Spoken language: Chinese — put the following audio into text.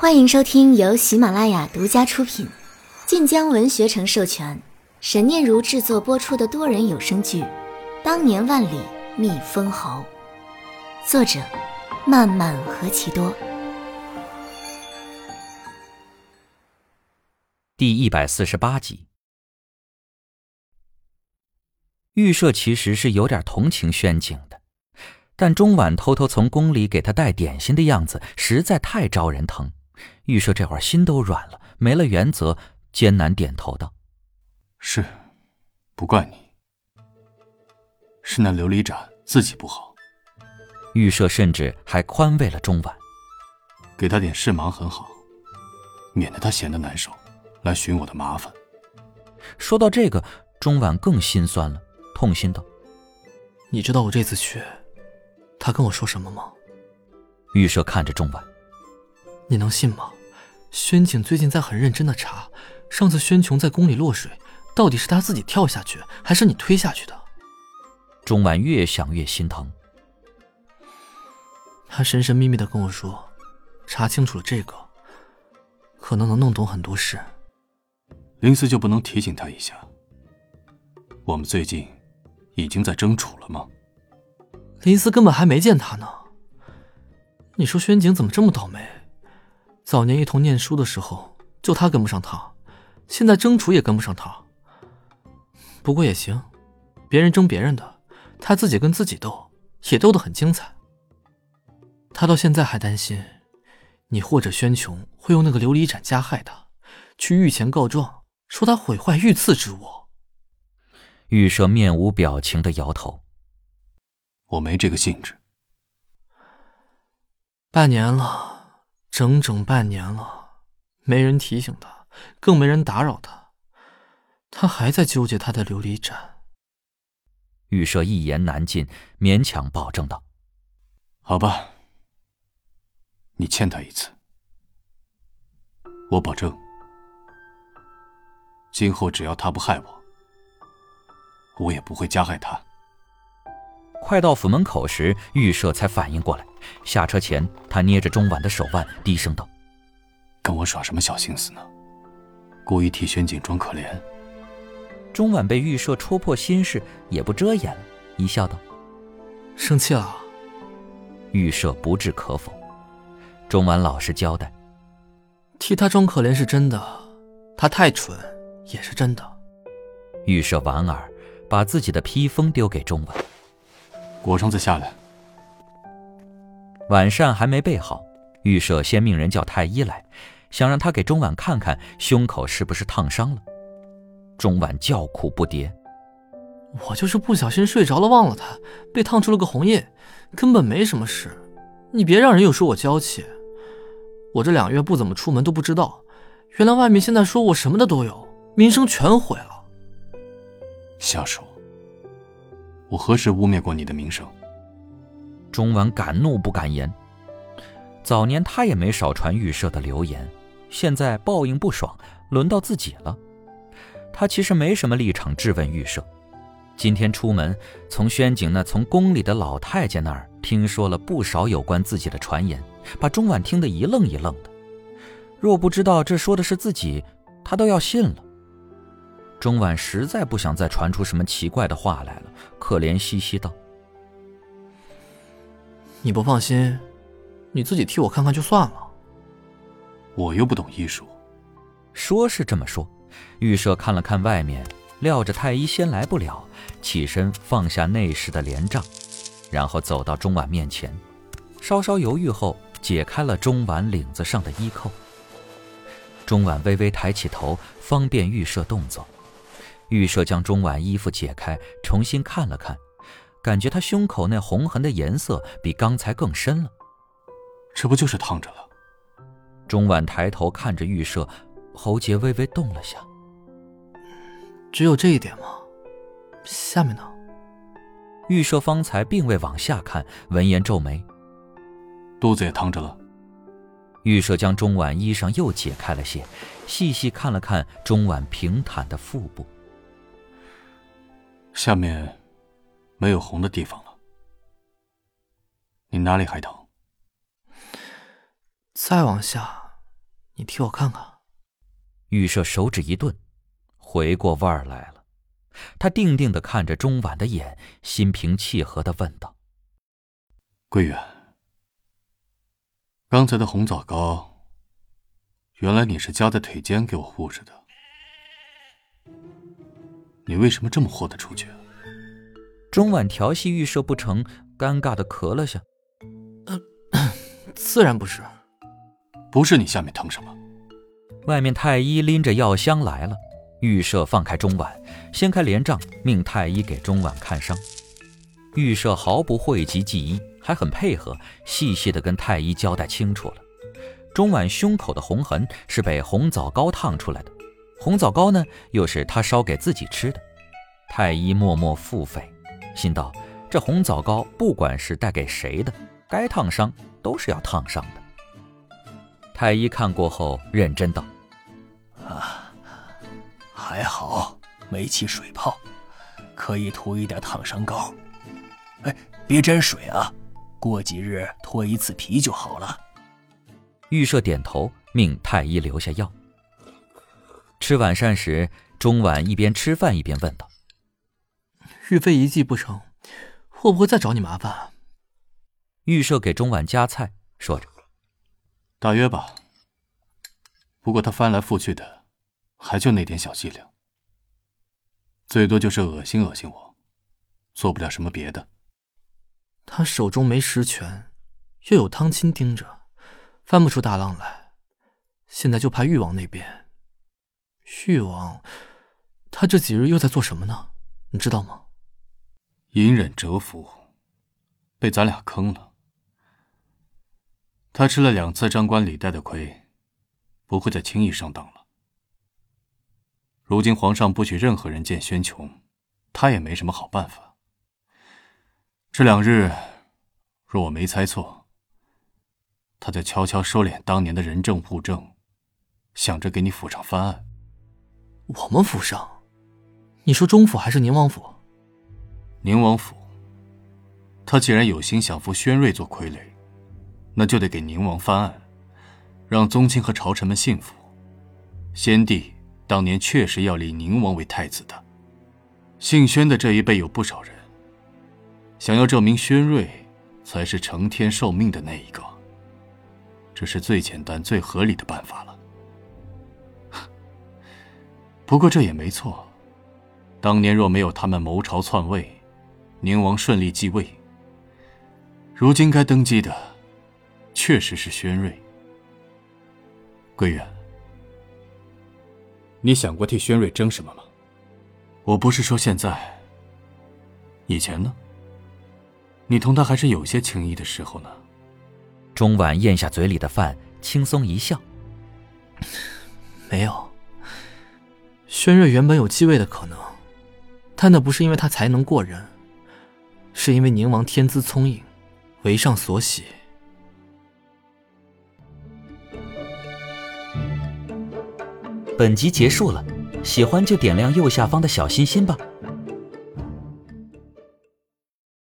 欢迎收听由喜马拉雅独家出品、晋江文学城授权、沈念如制作播出的多人有声剧《当年万里觅封侯》，作者漫漫何其多。 第148集。预设其实是有点同情轩景的，但钟婉偷偷从宫里给他带点心的样子实在太招人疼。预设这会儿心都软了，没了原则，艰难点头道： 是，不怪你，是那琉璃盏自己不好。 预设甚至还宽慰了钟婉， 给他点事忙很好，免得他闲得难受，来寻我的麻烦。 说到这个，钟婉更心酸了，痛心道： 你知道我这次去他跟我说什么吗？ 预设看着钟婉， 你能信吗？轩景最近在很认真的查，上次轩琼在宫里落水，到底是他自己跳下去，还是你推下去的？ 钟婉越想越心疼。 他神神秘秘地跟我说，查清楚了这个，可能能弄懂很多事。 林思就不能提醒他一下，我们最近已经在争储了吗？ 林思根本还没见他呢。你说轩景怎么这么倒霉？早年一同念书的时候，就他跟不上他，现在争储也跟不上他。不过也行，别人争别人的，他自己跟自己斗，也斗得很精彩。他到现在还担心你或者轩琼会用那个琉璃盏加害他，去御前告状，说他毁坏御赐之物。 预设面无表情地摇头， 我没这个兴致。 半年了，整整半年了，没人提醒他，更没人打扰他，他还在纠结他的琉璃盏。 预设一言难尽，勉强保证道： 好吧，你欠他一次，我保证今后只要他不害我，我也不会加害他。 快到府门口时，预设才反应过来，下车前他捏着钟婉的手腕，低声道： 跟我耍什么小心思呢？故意替轩景装可怜。 钟婉被预设戳破心事，也不遮掩了，一笑道： 生气了？ 预设不置可否。钟婉老实交代： 替他装可怜是真的，他太蠢也是真的。 预设莞尔，把自己的披风丢给钟婉： 裹上再下来。 晚膳还没备好，预设先命人叫太医来，想让他给钟婉看看胸口是不是烫伤了。钟婉叫苦不迭： 我就是不小心睡着了，忘了他，被烫出了个红印，根本没什么事，你别让人又说我娇气。我这2月不怎么出门都不知道，原来外面现在说我什么的都有，名声全毁了。 下属，我何时污蔑过你的名声？ 钟婉敢怒不敢言。早年他也没少传预设的流言，现在报应不爽，轮到自己了。他其实没什么立场质问预设。今天出门，从轩景从宫里的老太监那儿听说了不少有关自己的传言，把钟婉听得一愣一愣的。若不知道这说的是自己，他都要信了。钟婉实在不想再传出什么奇怪的话来了，可怜兮兮道： 你不放心，你自己替我看看就算了。 我又不懂医术。 说是这么说，预设看了看外面，料着太医先来不了，起身放下内侍的帘帐，然后走到钟婉面前，稍稍犹豫后解开了钟婉领子上的衣扣。钟婉微微抬起头，方便预设动作。预设将钟婉衣服解开，重新看了看，感觉她胸口那红痕的颜色比刚才更深了。 这不就是烫着了？ 钟婉抬头看着预设，喉结微微动了下。 只有这一点吗？下面呢？ 预设方才并未往下看，闻言皱眉： 肚子也烫着了。 预设将钟婉衣裳又解开了些，细细看了看钟婉平坦的腹部。 下面没有红的地方了。你哪里还疼？ 再往下你替我看看。 玉舍手指一顿，回过味儿来了。他定定地看着钟婉的眼，心平气和地问道： 桂远，刚才的红枣糕，原来你是夹在腿间给我护着的，你为什么这么豁得出去？ 钟婉调戏玉舍不成，尴尬地咳了下。 自然不是。 不是你下面疼什么？ 外面太医拎着药箱来了，玉舍放开钟婉，掀开帘帐，命太医给钟婉看伤。玉舍毫不讳疾忌医，还很配合，细细地跟太医交代清楚了。钟婉胸口的红痕是被红枣糕烫出来的，红枣糕呢，又是他烧给自己吃的。太医默默腹诽，心道这红枣糕不管是带给谁的，该烫伤都是要烫伤的。太医看过后认真道： 还好没起水泡，可以涂一点烫伤膏。别沾水啊，过几日脱一次皮就好了。 玉舍点头，命太医留下药。吃晚膳时，钟婉一边吃饭一边问道： 玉妃一计不成，会不会再找你麻烦？ 玉舍给钟婉夹菜，说着： 大约吧，不过他翻来覆去的还就那点小伎俩，最多就是恶心恶心我，做不了什么别的。 他手中没实权，又有汤亲盯着，翻不出大浪来。现在就怕誉王那边。誉王，他这几日又在做什么呢？你知道吗？ 隐忍蛰伏，被咱俩坑了。他吃了2次张冠李戴的亏，不会再轻易上当了。如今皇上不许任何人见宣琼，他也没什么好办法。这2日，若我没猜错，他在悄悄收敛当年的人证物证，想着给你府上翻案。 我们府上？你说中府还是宁王府？ 宁王府。他既然有心想扶宣睿做傀儡，那就得给宁王翻案，让宗亲和朝臣们信服。先帝当年确实要立宁王为太子的，姓宣的这一辈有不少人，想要证明宣睿才是承天受命的那一个，这是最简单最合理的办法了。不过这也没错，当年若没有他们谋朝篡位，宁王顺利继位，如今该登基的确实是宣睿。桂远，你想过替宣睿争什么吗？我不是说现在，以前呢？你同他还是有些情谊的时候呢。 钟婉咽下嘴里的饭，轻松一笑： 没有。宣睿原本有继位的可能，但那不是因为他才能过人，是因为宁王天资聪颖，为上所喜。 本集结束了，喜欢就点亮右下方的小心心吧。